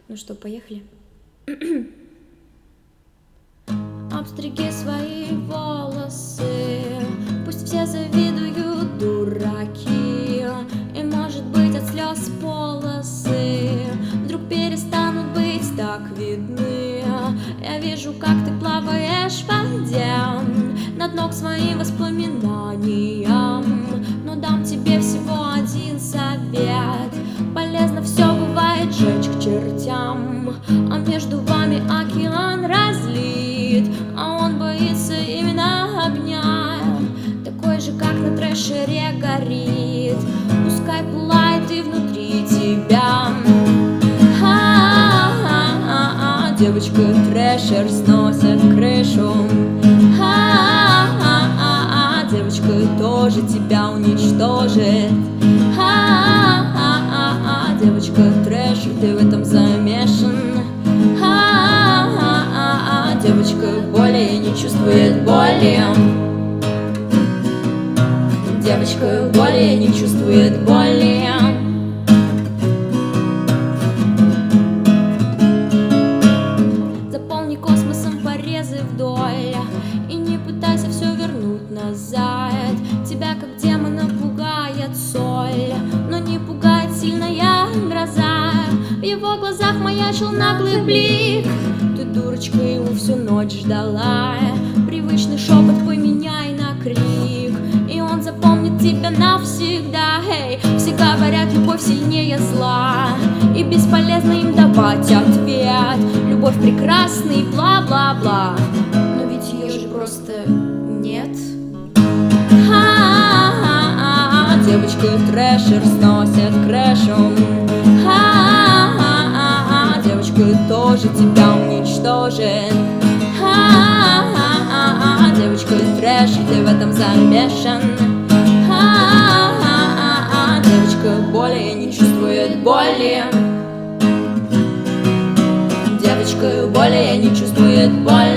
Ну что, поехали? Обстриги свои волосы, пусть все завидуют, дураки. И может быть от слез полосы вдруг перестанут быть так видны. Я вижу, как ты плаваешь в воде над ног своим воспоминаниям. Но дам тебе всего один совет: полезно все бывает жечь к чертям. А между вами океан разлит, а он боится именно огня. Такой же, как на трэшере горит, пускай пылает и внутри тебя. Девочка трэшер сносит крышу. Девочка тоже тебя уничтожит. Девочка трэшер, ты в этом замешан. Девочка более не чувствует боли. Девочка более не чувствует боли. Заполни космосом порезы вдоль и не пытайся все вернуть назад. Тебя как демона пугает соль, но не пугает сильная гроза. В его глазах маячил наглый блик. Ты, дурочка, его всю ночь ждала. Привычный шепот поменяй на крик, и он запомнит тебя навсегда. Все говорят, любовь сильнее зла, и бесполезно им давать ответ. Любовь прекрасный, бла-бла-бла, но ведь ее же просто нет. Девочка трэшер сносит крышу. Девочка тоже тебя уничтожит. Девочка трэшер, ты в этом замешан. Девочка более не чувствует боли. Девочка более не чувствует боли.